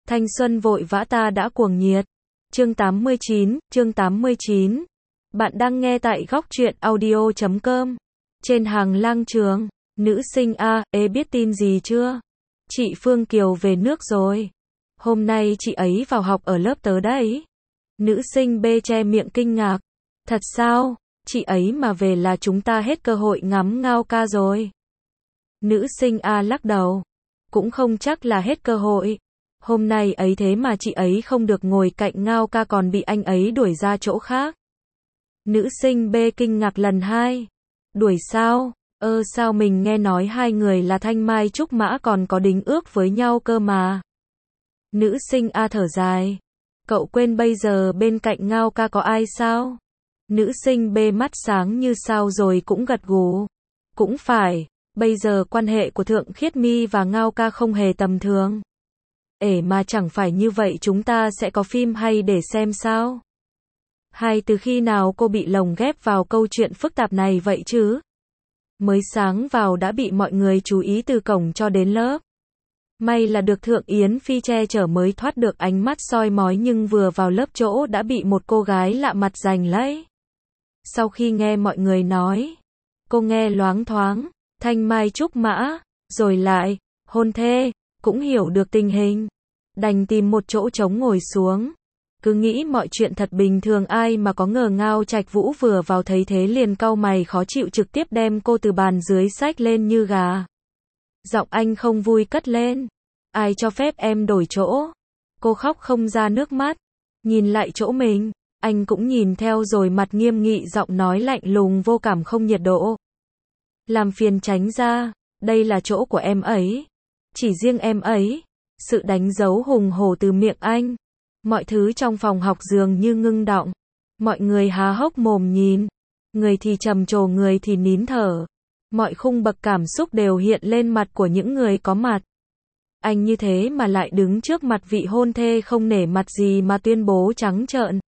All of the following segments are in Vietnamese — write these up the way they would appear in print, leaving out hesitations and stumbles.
Thanh xuân vội vã ta đã cuồng nhiệt. Chương 89. Bạn đang nghe tại góc truyện audio.com. Trên hàng lang trường, nữ sinh A, biết tin gì chưa? Chị Phương Kiều về nước rồi. Hôm nay chị ấy vào học ở lớp tớ đấy. Nữ sinh B che miệng kinh ngạc. Thật sao? Chị ấy mà về là chúng ta hết cơ hội ngắm ngao ca rồi. Nữ sinh A lắc đầu. Cũng không chắc là hết cơ hội. Hôm nay ấy thế mà chị ấy không được ngồi cạnh ngao ca còn bị anh ấy đuổi ra chỗ khác. Nữ sinh B kinh ngạc lần hai. Đuổi sao? Sao mình nghe nói hai người là Thanh Mai Trúc Mã còn có đính ước với nhau cơ mà. Nữ sinh A thở dài. Cậu quên bây giờ bên cạnh ngao ca có ai sao? Nữ sinh B mắt sáng như sao rồi cũng gật gù. Cũng phải, bây giờ quan hệ của Thượng Khiết Mi và ngao ca không hề tầm thường. Mà chẳng phải như vậy chúng ta sẽ có phim hay để xem sao? Hay từ khi nào cô bị lồng ghép vào câu chuyện phức tạp này vậy chứ? Mới sáng vào đã bị mọi người chú ý từ cổng cho đến lớp. May là được Thượng Yến Phi che chở mới thoát được ánh mắt soi mói nhưng vừa vào lớp chỗ đã bị một cô gái lạ mặt giành lấy. Sau khi nghe mọi người nói, cô nghe loáng thoáng, Thanh Mai Trúc Mã, rồi lại, hôn thê, cũng hiểu được tình hình. Đành tìm một chỗ trống ngồi xuống. Cứ nghĩ mọi chuyện thật bình thường ai mà có ngờ Ngao Trạch Vũ vừa vào thấy thế liền cau mày khó chịu trực tiếp đem cô từ bàn dưới xách lên như gà. Giọng anh không vui cất lên. Ai cho phép em đổi chỗ? Cô khóc không ra nước mắt. Nhìn lại chỗ mình. Anh cũng nhìn theo rồi mặt nghiêm nghị giọng nói lạnh lùng vô cảm không nhiệt độ. Làm phiền tránh ra. Đây là chỗ của em ấy. Chỉ riêng em ấy. Sự đánh dấu hùng hổ từ miệng anh. Mọi thứ trong phòng học dường như ngưng đọng. Mọi người há hốc mồm nhìn. Người thì trầm trồ người thì nín thở. Mọi khung bậc cảm xúc đều hiện lên mặt của những người có mặt. Anh như thế mà lại đứng trước mặt vị hôn thê không nể mặt gì mà tuyên bố trắng trợn.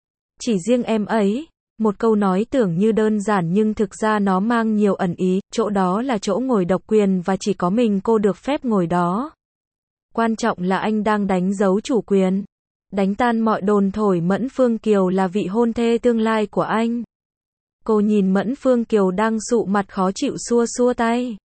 Chỉ riêng em ấy. Một câu nói tưởng như đơn giản nhưng thực ra nó mang nhiều ẩn ý. Chỗ đó là chỗ ngồi độc quyền và chỉ có mình cô được phép ngồi đó. Quan trọng là anh đang đánh dấu chủ quyền. Đánh tan mọi đồn thổi Mẫn Phương Kiều là vị hôn thê tương lai của anh. Cô nhìn Mẫn Phương Kiều đang sụ mặt khó chịu xua xua tay.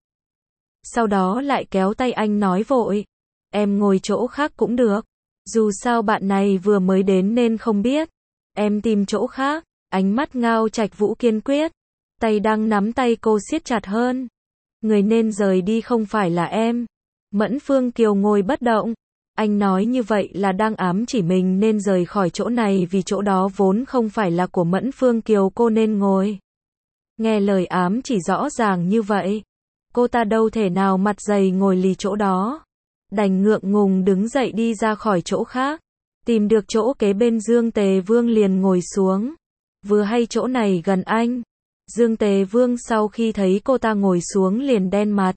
Sau đó lại kéo tay anh nói vội. Em ngồi chỗ khác cũng được. Dù sao bạn này vừa mới đến nên không biết. Em tìm chỗ khác. Ánh mắt Ngao Trạch Vũ kiên quyết. Tay đang nắm tay cô siết chặt hơn. Người nên rời đi không phải là em. Mẫn Phương Kiều ngồi bất động. Anh nói như vậy là đang ám chỉ mình nên rời khỏi chỗ này vì chỗ đó vốn không phải là của Mẫn Phương Kiều cô nên ngồi. Nghe lời ám chỉ rõ ràng như vậy. Cô ta đâu thể nào mặt dày ngồi lì chỗ đó. Đành ngượng ngùng đứng dậy đi ra khỏi chỗ khác. Tìm được chỗ kế bên Dương Tề Vương liền ngồi xuống. Vừa hay chỗ này gần anh. Dương Tề Vương sau khi thấy cô ta ngồi xuống liền đen mặt.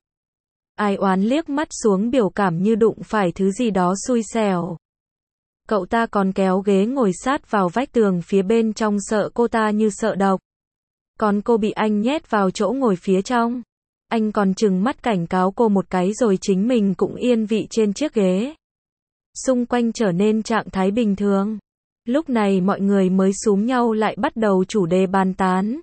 Ai oán liếc mắt xuống biểu cảm như đụng phải thứ gì đó xui xẻo. Cậu ta còn kéo ghế ngồi sát vào vách tường phía bên trong sợ cô ta như sợ độc. Còn cô bị anh nhét vào chỗ ngồi phía trong. Anh còn trừng mắt cảnh cáo cô một cái rồi chính mình cũng yên vị trên chiếc ghế. Xung quanh trở nên trạng thái bình thường. Lúc này mọi người mới xúm nhau lại bắt đầu chủ đề bàn tán.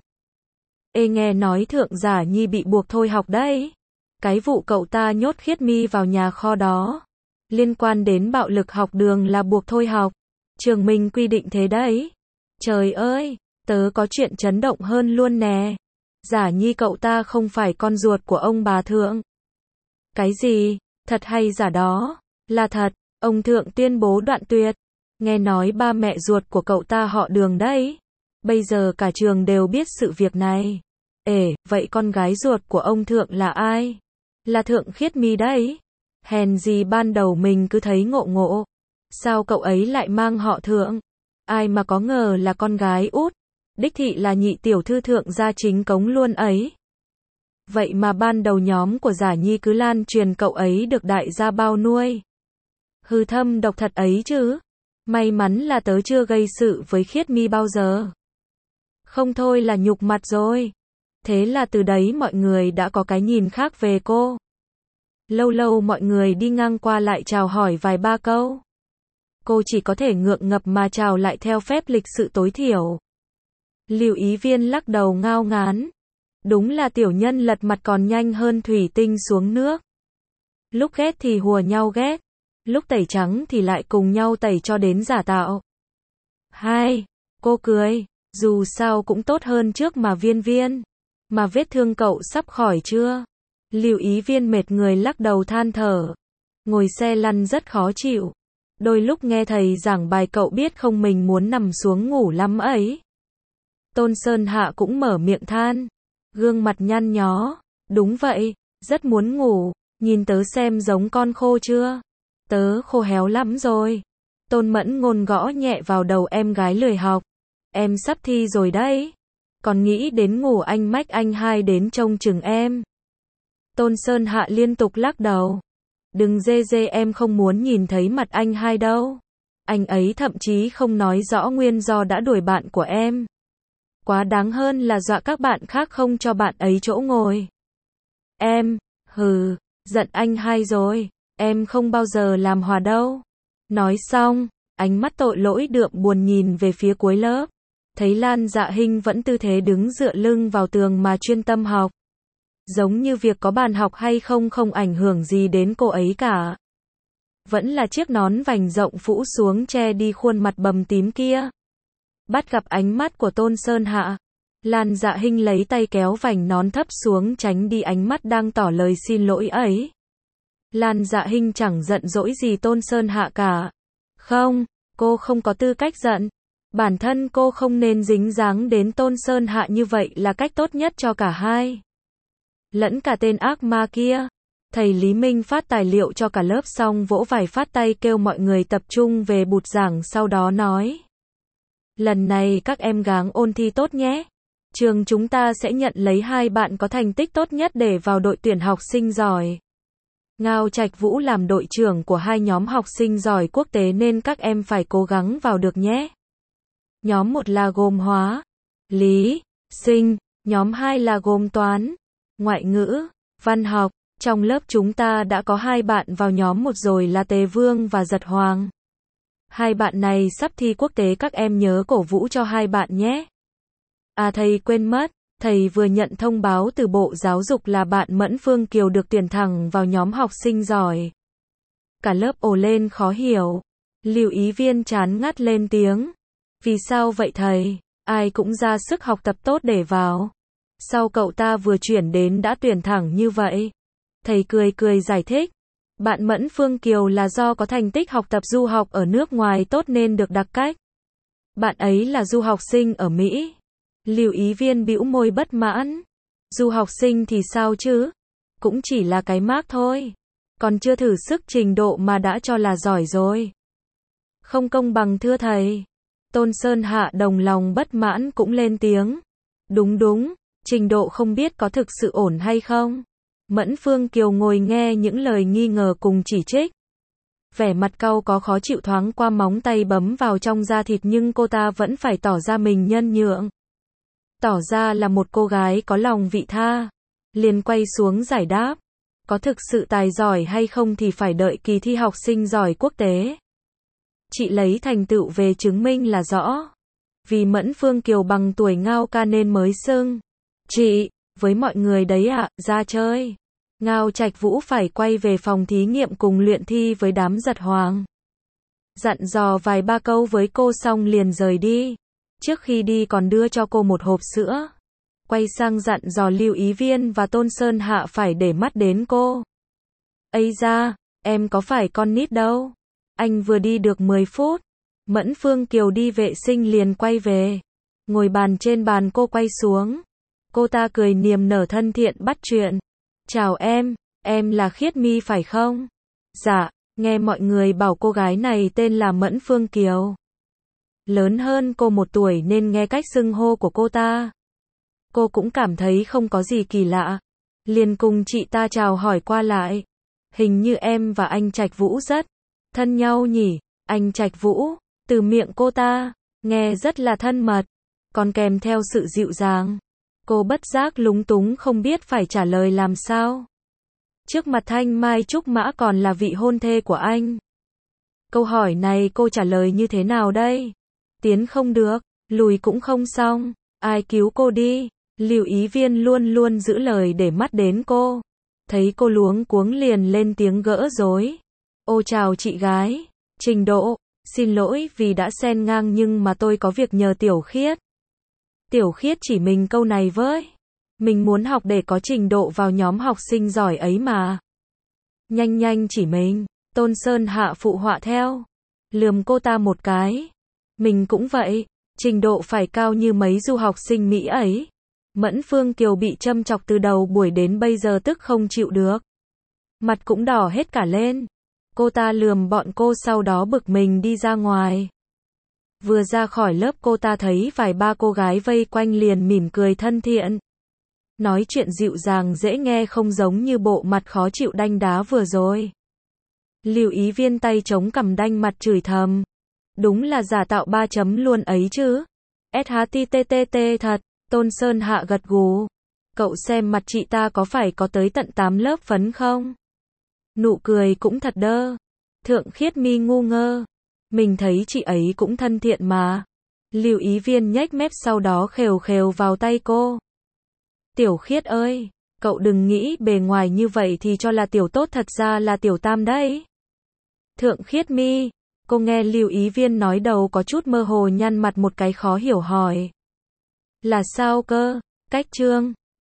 Nghe nói Thượng Giả Nhi bị buộc thôi học đấy. Cái vụ cậu ta nhốt Khiết Mi vào nhà kho đó. Liên quan đến bạo lực học đường là buộc thôi học. Trường mình quy định thế đấy. Trời ơi, tớ có chuyện chấn động hơn luôn nè. Giả Nhi cậu ta không phải con ruột của ông bà Thượng. Cái gì? Thật hay giả đó? Là thật, ông Thượng tuyên bố đoạn tuyệt. Nghe nói ba mẹ ruột của cậu ta họ Đường đấy. Bây giờ cả trường đều biết sự việc này. Vậy con gái ruột của ông Thượng là ai? Là Thượng Khiết Mi đấy. Hèn gì ban đầu mình cứ thấy ngộ ngộ. Sao cậu ấy lại mang họ Thượng? Ai mà có ngờ là con gái út. Đích thị là nhị tiểu thư Thượng gia chính cống luôn ấy. Vậy mà ban đầu nhóm của Giả Nhi cứ lan truyền cậu ấy được đại gia bao nuôi. Hư thâm độc thật ấy chứ. May mắn là tớ chưa gây sự với Khiết Mi bao giờ. Không thôi là nhục mặt rồi. Thế là từ đấy mọi người đã có cái nhìn khác về cô. Lâu lâu mọi người đi ngang qua lại chào hỏi vài ba câu. Cô chỉ có thể ngượng ngập mà chào lại theo phép lịch sự tối thiểu. Lưu Ý Viên lắc đầu ngao ngán. Đúng là tiểu nhân lật mặt còn nhanh hơn thủy tinh xuống nước. Lúc ghét thì hùa nhau ghét, lúc tẩy trắng thì lại cùng nhau tẩy cho đến giả tạo. Hai, cô cười, dù sao cũng tốt hơn trước mà Viên Viên. Mà vết thương cậu sắp khỏi chưa? Lưu Ý Viên mệt người lắc đầu than thở. Ngồi xe lăn rất khó chịu. Đôi lúc nghe thầy giảng bài cậu biết không mình muốn nằm xuống ngủ lắm ấy. Tôn Sơn Hạ cũng mở miệng than. Gương mặt nhăn nhó. Đúng vậy, rất muốn ngủ. Nhìn tớ xem giống con khô chưa? Tớ khô héo lắm rồi. Tôn Mẫn Ngôn gõ nhẹ vào đầu em gái lười học. Em sắp thi rồi đấy. Còn nghĩ đến ngủ anh Mách anh Hai đến trông chừng em. Tôn Sơn Hạ liên tục lắc đầu. Đừng dê dê, em không muốn nhìn thấy mặt anh Hai đâu. Anh ấy thậm chí không nói rõ nguyên do đã đuổi bạn của em. Quá đáng hơn là dọa các bạn khác không cho bạn ấy chỗ ngồi. Em, giận anh Hai rồi. Em không bao giờ làm hòa đâu. Nói xong, ánh mắt tội lỗi đượm buồn nhìn về phía cuối lớp. Thấy Lan Dạ Hinh vẫn tư thế đứng dựa lưng vào tường mà chuyên tâm học. Giống như việc có bàn học hay không không ảnh hưởng gì đến cô ấy cả. Vẫn là chiếc nón vành rộng phủ xuống che đi khuôn mặt bầm tím kia. Bắt gặp ánh mắt của Tôn Sơn Hạ, Lan Dạ Hinh lấy tay kéo vành nón thấp xuống tránh đi ánh mắt đang tỏ lời xin lỗi ấy. Lan Dạ Hinh chẳng giận dỗi gì Tôn Sơn Hạ cả. Không, cô không có tư cách giận. Bản thân cô không nên dính dáng đến Tôn Sơn Hạ như vậy là cách tốt nhất cho cả hai. Lẫn cả tên ác ma kia. Thầy Lý Minh phát tài liệu cho cả lớp xong vỗ vài phát tay kêu mọi người tập trung về bục giảng, sau đó nói. Lần này các em gắng ôn thi tốt nhé. Trường chúng ta sẽ nhận lấy 2 bạn có thành tích tốt nhất để vào đội tuyển học sinh giỏi. Ngao Trạch Vũ làm đội trưởng của 2 nhóm học sinh giỏi quốc tế nên các em phải cố gắng vào được nhé. Nhóm 1 là gồm hóa, lý, sinh, nhóm 2 là gồm toán, ngoại ngữ, văn học. Trong lớp chúng ta đã có 2 bạn vào nhóm 1 rồi là Tề Vương và Giật Hoàng. 2 bạn này sắp thi quốc tế, các em nhớ cổ vũ cho 2 bạn nhé. À thầy quên mất, thầy vừa nhận thông báo từ Bộ Giáo dục là bạn Mẫn Phương Kiều được tuyển thẳng vào nhóm học sinh giỏi. Cả lớp ồ lên khó hiểu. Lưu Ý Viên chán ngắt lên tiếng. Vì sao vậy thầy? Ai cũng ra sức học tập tốt để vào. Sao cậu ta vừa chuyển đến đã tuyển thẳng như vậy? Thầy cười cười giải thích. Bạn Mẫn Phương Kiều là do có thành tích học tập du học ở nước ngoài tốt nên được đặc cách. Bạn ấy là du học sinh ở Mỹ. Lưu Ý Viên bĩu môi bất mãn. Du học sinh thì sao chứ? Cũng chỉ là cái mác thôi. Còn chưa thử sức trình độ mà đã cho là giỏi rồi. Không công bằng thưa thầy. Tôn Sơn Hạ đồng lòng bất mãn cũng lên tiếng. Đúng, trình độ không biết có thực sự ổn hay không. Mẫn Phương Kiều ngồi nghe những lời nghi ngờ cùng chỉ trích. Vẻ mặt cau có khó chịu thoáng qua móng tay bấm vào trong da thịt nhưng cô ta vẫn phải tỏ ra mình nhân nhượng. Tỏ ra là một cô gái có lòng vị tha. Liền quay xuống giải đáp. Có thực sự tài giỏi hay không thì phải đợi kỳ thi học sinh giỏi quốc tế. Chị lấy thành tựu về chứng minh là rõ. Vì Mẫn Phương Kiều bằng tuổi Ngao ca nên mới xưng chị với mọi người đấy ạ, ra chơi. Ngao Trạch Vũ phải quay về phòng thí nghiệm cùng luyện thi với đám Giật Hoàng. Dặn dò vài ba câu với cô xong liền rời đi. Trước khi đi còn đưa cho cô một hộp sữa. Quay sang dặn dò Lưu Ý Viên và Tôn Sơn Hạ phải để mắt đến cô. Ây da, em có phải con nít đâu. Anh vừa đi được 10 phút. Mẫn Phương Kiều đi vệ sinh liền quay về. Ngồi bàn trên bàn cô quay xuống. Cô ta cười niềm nở thân thiện bắt chuyện. Chào em là Khiết My phải không? Dạ, nghe mọi người bảo cô gái này tên là Mẫn Phương Kiều. Lớn hơn cô 1 tuổi nên nghe cách xưng hô của cô ta. Cô cũng cảm thấy không có gì kỳ lạ. Liền cùng chị ta chào hỏi qua lại. Hình như em và anh Trạch Vũ rất thân nhau nhỉ? Anh Trạch Vũ, từ miệng cô ta, nghe rất là thân mật, còn kèm theo sự dịu dàng. Cô bất giác lúng túng không biết phải trả lời làm sao. Trước mặt Thanh Mai Trúc Mã còn là vị hôn thê của anh. Câu hỏi này cô trả lời như thế nào đây? Tiến không được, lùi cũng không xong, ai cứu cô đi? Lưu Ý Viên luôn luôn giữ lời để mắt đến cô. Thấy cô luống cuống liền lên tiếng gỡ rối. Ô chào chị gái, Trình Độ, xin lỗi vì đã xen ngang nhưng mà tôi có việc nhờ Tiểu Khiết. Tiểu Khiết chỉ mình câu này với. Mình muốn học để có trình độ vào nhóm học sinh giỏi ấy mà. Nhanh nhanh chỉ mình, Tôn Sơn Hạ phụ họa theo. Lườm cô ta một cái. Mình cũng vậy, trình độ phải cao như mấy du học sinh Mỹ ấy. Mẫn Phương Kiều bị châm chọc từ đầu buổi đến bây giờ tức không chịu được. Mặt cũng đỏ hết cả lên. Cô ta lườm bọn cô sau đó bực mình đi ra ngoài. Vừa ra khỏi lớp cô ta thấy vài ba cô gái vây quanh liền mỉm cười thân thiện. Nói chuyện dịu dàng dễ nghe không giống như bộ mặt khó chịu đanh đá vừa rồi. Lưu Ý Viên tay chống cằm đanh mặt chửi thầm. Đúng là giả tạo 3 chấm luôn ấy chứ. SHTTT thật, Tôn Sơn Hạ gật gù. Cậu xem mặt chị ta có phải có tới tận 8 lớp phấn không? Nụ cười cũng thật đơ. Thượng Khiết Mi ngu ngơ. Mình thấy chị ấy cũng thân thiện mà. Lưu Ý Viên nhếch mép sau đó khều khều vào tay cô. Tiểu Khiết ơi, cậu đừng nghĩ bề ngoài như vậy thì cho là tiểu tốt thật ra là tiểu tam đấy. Thượng Khiết Mi, cô nghe Lưu Ý Viên nói đầu có chút mơ hồ nhăn mặt một cái khó hiểu hỏi. Là sao cơ? Cách chương